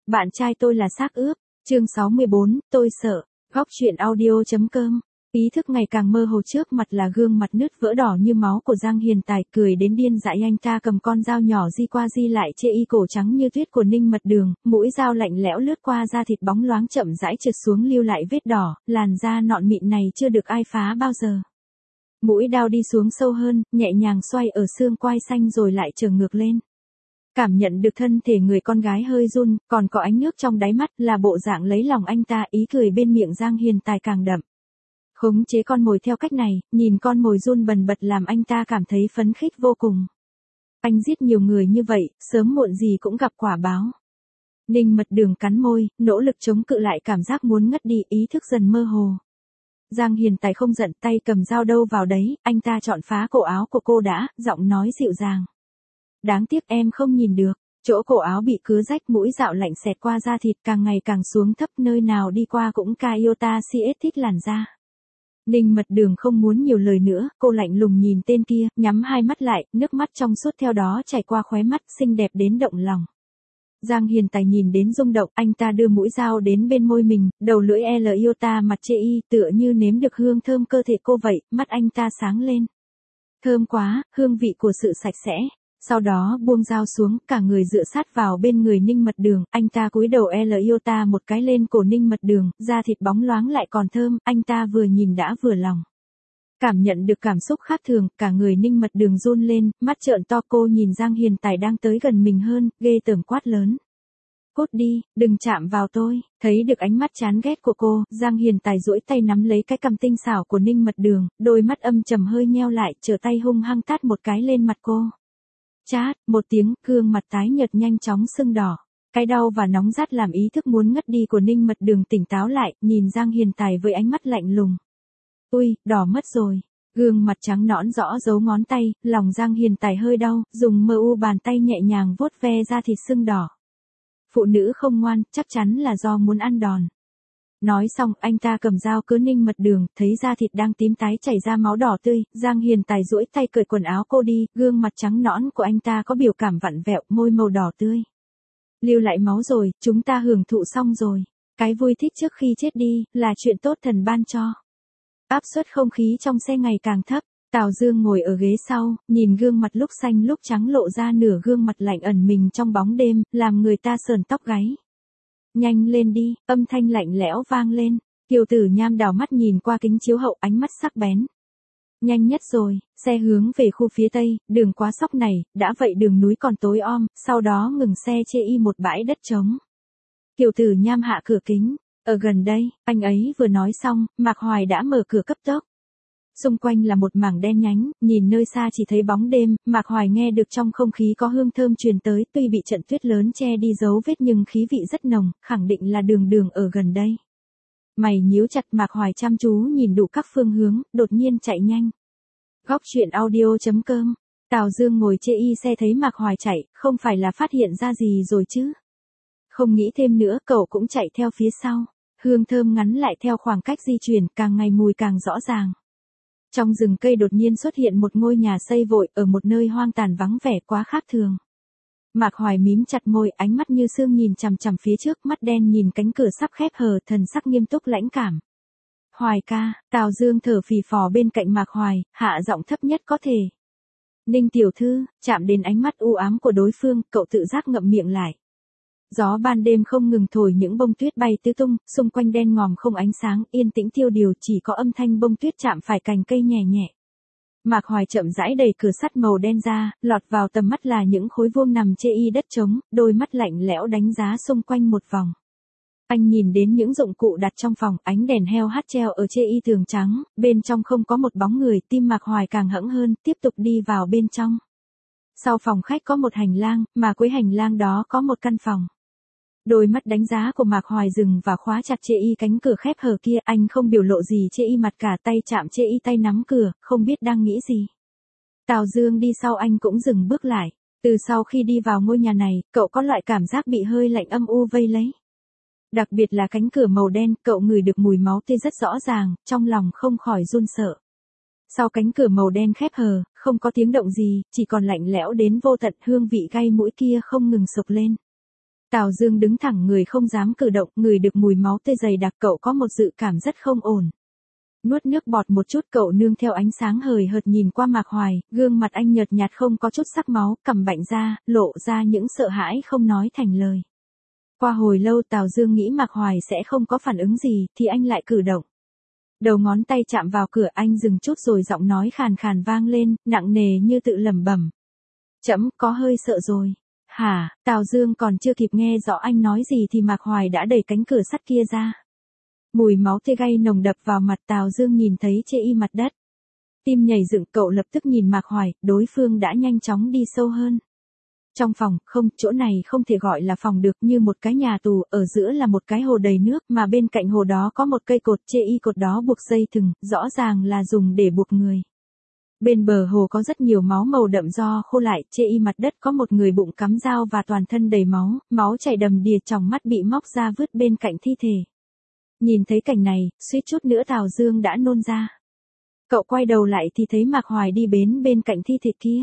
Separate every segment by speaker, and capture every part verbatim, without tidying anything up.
Speaker 1: bạn trai tôi là xác ướp. Chương sáu mươi bốn, tôi sợ. Góc truyện audio.com. Ý thức ngày càng mơ hồ, trước mặt là gương mặt nứt vỡ đỏ như máu của Giang Hiền Tài, cười đến điên dại. Anh ta cầm con dao nhỏ di qua di lại chê y cổ trắng như tuyết của Ninh Mật Đường, mũi dao lạnh lẽo lướt qua da thịt bóng loáng chậm rãi trượt xuống lưu lại vết đỏ, làn da nọn mịn này chưa được ai phá bao giờ. Mũi dao đi xuống sâu hơn, nhẹ nhàng xoay ở xương quai xanh rồi lại trở ngược lên. Cảm nhận được thân thể người con gái hơi run, còn có ánh nước trong đáy mắt, là bộ dạng lấy lòng anh ta. Ý cười bên miệng Giang Hiền Tài càng đậm. Khống chế con mồi theo cách này, nhìn con mồi run bần bật làm anh ta cảm thấy phấn khích vô cùng. Anh giết nhiều người như vậy, sớm muộn gì cũng gặp quả báo. Ninh Mật Đường cắn môi, nỗ lực chống cự lại cảm giác muốn ngất đi, ý thức dần mơ hồ. Giang Hiền Tài không giận, tay cầm dao đâu vào đấy, anh ta chọn phá cổ áo của cô đã, giọng nói dịu dàng. Đáng tiếc em không nhìn được, chỗ cổ áo bị cứa rách, mũi dao lạnh xẹt qua da thịt càng ngày càng xuống thấp, nơi nào đi qua cũng ca iota siết thích làn da. Ninh Mật Đường không muốn nhiều lời nữa, cô lạnh lùng nhìn tên kia, nhắm hai mắt lại, nước mắt trong suốt theo đó chảy qua khóe mắt, xinh đẹp đến động lòng. Giang Hiền Tài nhìn đến rung động, anh ta đưa mũi dao đến bên môi mình, đầu lưỡi L iota mặt chê y, tựa như nếm được hương thơm cơ thể cô vậy, mắt anh ta sáng lên. Thơm quá, hương vị của sự sạch sẽ. Sau đó buông dao xuống, cả người dựa sát vào bên người Ninh Mật Đường, anh ta cúi đầu L iota một cái lên cổ Ninh Mật Đường, da thịt bóng loáng lại còn thơm, anh ta vừa nhìn đã vừa lòng. Cảm nhận được cảm xúc khác thường, cả người Ninh Mật Đường run lên, mắt trợn to. Cô nhìn Giang Hiền Tài đang tới gần mình hơn, ghê tởm quát lớn. Cút đi, đừng chạm vào tôi. Thấy được ánh mắt chán ghét của cô, Giang Hiền Tài duỗi tay nắm lấy cái cằm tinh xảo của Ninh Mật Đường, đôi mắt âm trầm hơi nheo lại, trở tay hung hăng tát một cái lên mặt cô. Chát, một tiếng, gương mặt tái nhợt nhanh chóng sưng đỏ. Cái đau và nóng rát làm ý thức muốn ngất đi của Ninh Mật Đường tỉnh táo lại, nhìn Giang Hiền Tài với ánh mắt lạnh lùng. Ui, đỏ mất rồi. Gương mặt trắng nõn rõ dấu ngón tay, lòng Giang Hiền Tài hơi đau, dùng mờ u bàn tay nhẹ nhàng vuốt ve da thịt sưng đỏ. Phụ nữ không ngoan, chắc chắn là do muốn ăn đòn. Nói xong, anh ta cầm dao cứa Ninh Mật Đường, thấy da thịt đang tím tái chảy ra máu đỏ tươi, Giang Hiền Tài duỗi tay cởi quần áo cô đi, gương mặt trắng nõn của anh ta có biểu cảm vặn vẹo, môi màu đỏ tươi. Lưu lại máu rồi, chúng ta hưởng thụ xong rồi. Cái vui thích trước khi chết đi, là chuyện tốt thần ban cho. Áp suất không khí trong xe ngày càng thấp, Tào Dương ngồi ở ghế sau, nhìn gương mặt lúc xanh lúc trắng lộ ra nửa gương mặt lạnh ẩn mình trong bóng đêm, làm người ta sờn tóc gáy. Nhanh lên đi, âm thanh lạnh lẽo vang lên. Kiều Tử Nham đảo mắt nhìn qua kính chiếu hậu, ánh mắt sắc bén. Nhanh nhất rồi, xe hướng về khu phía tây, đường quá sóc này, đã vậy đường núi còn tối om, sau đó ngừng xe chê y một bãi đất trống. Kiều Tử Nham hạ cửa kính, ở gần đây, anh ấy vừa nói xong, Mạc Hoài đã mở cửa cấp tốc. Xung quanh là một mảng đen nhánh, nhìn nơi xa chỉ thấy bóng đêm, Mạc Hoài nghe được trong không khí có hương thơm truyền tới, tuy bị trận tuyết lớn che đi dấu vết nhưng khí vị rất nồng, khẳng định là đường đường ở gần đây. Mày nhíu chặt, Mạc Hoài chăm chú nhìn đủ các phương hướng, đột nhiên chạy nhanh. Góc truyện audio.com. Tào Dương ngồi chê y xe thấy Mạc Hoài chạy, không phải là phát hiện ra gì rồi chứ. Không nghĩ thêm nữa, cậu cũng chạy theo phía sau. Hương thơm ngắn lại theo khoảng cách di chuyển, càng ngày mùi càng rõ ràng. Trong rừng cây đột nhiên xuất hiện một ngôi nhà xây vội, ở một nơi hoang tàn vắng vẻ quá khác thường. Mạc Hoài mím chặt môi, ánh mắt như sương nhìn chằm chằm phía trước, mắt đen nhìn cánh cửa sắp khép hờ, thần sắc nghiêm túc lãnh cảm. Hoài ca, Tào Dương thở phì phò bên cạnh Mạc Hoài, hạ giọng thấp nhất có thể. Ninh tiểu thư, chạm đến ánh mắt u ám của đối phương, cậu tự giác ngậm miệng lại. Gió ban đêm không ngừng thổi những bông tuyết bay tứ tung, xung quanh đen ngòm không ánh sáng, yên tĩnh tiêu điều, chỉ có âm thanh bông tuyết chạm phải cành cây nhẹ nhẹ. Mạc Hoài chậm rãi đẩy cửa sắt màu đen ra, lọt vào tầm mắt là những khối vuông nằm chê y đất trống, đôi mắt lạnh lẽo đánh giá xung quanh một vòng. Anh nhìn đến những dụng cụ đặt trong phòng, ánh đèn heo hắt treo ở chê y tường trắng, bên trong không có một bóng người, tim Mạc Hoài càng hững hơn, tiếp tục đi vào bên trong. Sau phòng khách có một hành lang, mà cuối hành lang đó có một căn phòng. Đôi mắt đánh giá của Mạc Hoài dừng và khóa chặt chê y cánh cửa khép hờ kia, anh không biểu lộ gì, chê y mặt cả, tay chạm chê y, tay nắm cửa, không biết đang nghĩ gì. Tào Dương đi sau anh cũng dừng bước lại. Từ sau khi đi vào ngôi nhà này, cậu có loại cảm giác bị hơi lạnh âm u vây lấy. Đặc biệt là cánh cửa màu đen, cậu ngửi được mùi máu tươi rất rõ ràng, trong lòng không khỏi run sợ. Sau cánh cửa màu đen khép hờ, không có tiếng động gì, chỉ còn lạnh lẽo đến vô tận, hương vị gai mũi kia không ngừng sộc lên. Tào Dương đứng thẳng người không dám cử động, ngửi được mùi máu tươi dày đặc, cậu có một dự cảm rất không ổn. Nuốt nước bọt một chút, cậu nương theo ánh sáng hời hợt nhìn qua Mạc Hoài, gương mặt anh nhợt nhạt không có chút sắc máu, cằm bạnh ra, lộ ra những sợ hãi không nói thành lời. Qua hồi lâu Tào Dương nghĩ Mạc Hoài sẽ không có phản ứng gì, thì anh lại cử động. Đầu ngón tay chạm vào cửa, anh dừng chút rồi giọng nói khàn khàn vang lên, nặng nề như tự lẩm bẩm. Trẫm có hơi sợ rồi. Hả? Tào Dương còn chưa kịp nghe rõ anh nói gì thì Mạc Hoài đã đẩy cánh cửa sắt kia ra. Mùi máu tê gay nồng đập vào mặt, Tào Dương nhìn thấy chê y mặt đất. Tim nhảy dựng, cậu lập tức nhìn Mạc Hoài, đối phương đã nhanh chóng đi sâu hơn. Trong phòng, không, chỗ này không thể gọi là phòng được, như một cái nhà tù, ở giữa là một cái hồ đầy nước, mà bên cạnh hồ đó có một cây cột, chê y cột đó buộc dây thừng, rõ ràng là dùng để buộc người. Bên bờ hồ có rất nhiều máu màu đậm do khô lại, chê y mặt đất có một người bụng cắm dao và toàn thân đầy máu, máu chảy đầm đìa, tròng mắt bị móc ra vứt bên cạnh thi thể. Nhìn thấy cảnh này, suýt chút nữa Tào Dương đã nôn ra. Cậu quay đầu lại thì thấy Mạc Hoài đi bến bên cạnh thi thể kia.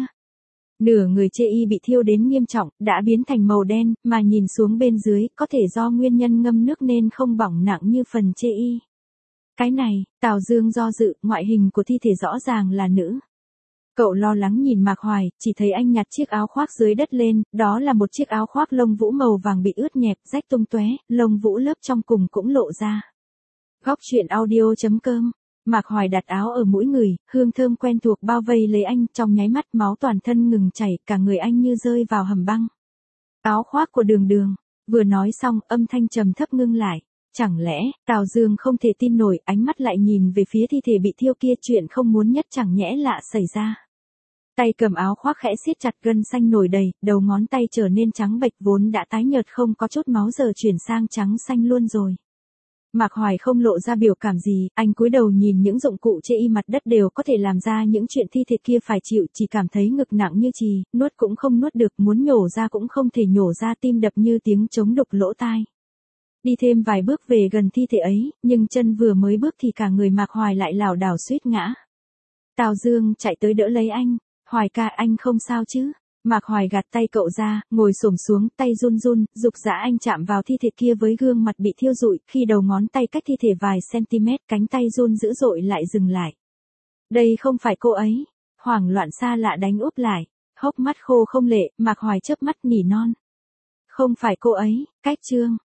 Speaker 1: Nửa người chê y bị thiêu đến nghiêm trọng, đã biến thành màu đen, mà nhìn xuống bên dưới, có thể do nguyên nhân ngâm nước nên không bỏng nặng như phần chê y. Cái này, Tào Dương do dự, ngoại hình của thi thể rõ ràng là nữ. Cậu lo lắng nhìn Mạc Hoài, chỉ thấy anh nhặt chiếc áo khoác dưới đất lên, đó là một chiếc áo khoác lông vũ màu vàng bị ướt nhẹp, rách tung tóe, lông vũ lớp trong cùng cũng lộ ra. Góc truyện audio chấm com. Mạc Hoài đặt áo ở mũi người, hương thơm quen thuộc bao vây lấy anh, trong nháy mắt máu toàn thân ngừng chảy, cả người anh như rơi vào hầm băng. Áo khoác của Đường Đường. Vừa nói xong, âm thanh trầm thấp ngưng lại. Chẳng lẽ, Tào Dương không thể tin nổi, ánh mắt lại nhìn về phía thi thể bị thiêu kia, chuyện không muốn nhất chẳng nhẽ lạ xảy ra. Tay cầm áo khoác khẽ siết chặt, gân xanh nổi đầy, đầu ngón tay trở nên trắng bệch, vốn đã tái nhợt không có chút máu giờ chuyển sang trắng xanh luôn rồi. Mạc Hoài không lộ ra biểu cảm gì, anh cúi đầu nhìn những dụng cụ chê y mặt đất đều có thể làm ra những chuyện thi thể kia phải chịu, chỉ cảm thấy ngực nặng như chì, nuốt cũng không nuốt được, muốn nhổ ra cũng không thể nhổ ra, tim đập như tiếng trống đục lỗ tai. Đi thêm vài bước về gần thi thể ấy, nhưng chân vừa mới bước thì cả người Mạc Hoài lại lảo đảo suýt ngã. Tào Dương chạy tới đỡ lấy anh. Hoài ca, anh không sao chứ? Mạc Hoài gạt tay cậu ra, ngồi xổm xuống, tay run run, giục giã anh chạm vào thi thể kia với gương mặt bị thiêu rụi, khi đầu ngón tay cách thi thể vài cm, cánh tay run dữ dội lại dừng lại. Đây không phải cô ấy. Hoảng loạn xa lạ đánh úp lại, hốc mắt khô không lệ, Mạc Hoài chớp mắt nỉ non. Không phải cô ấy, cách Trương.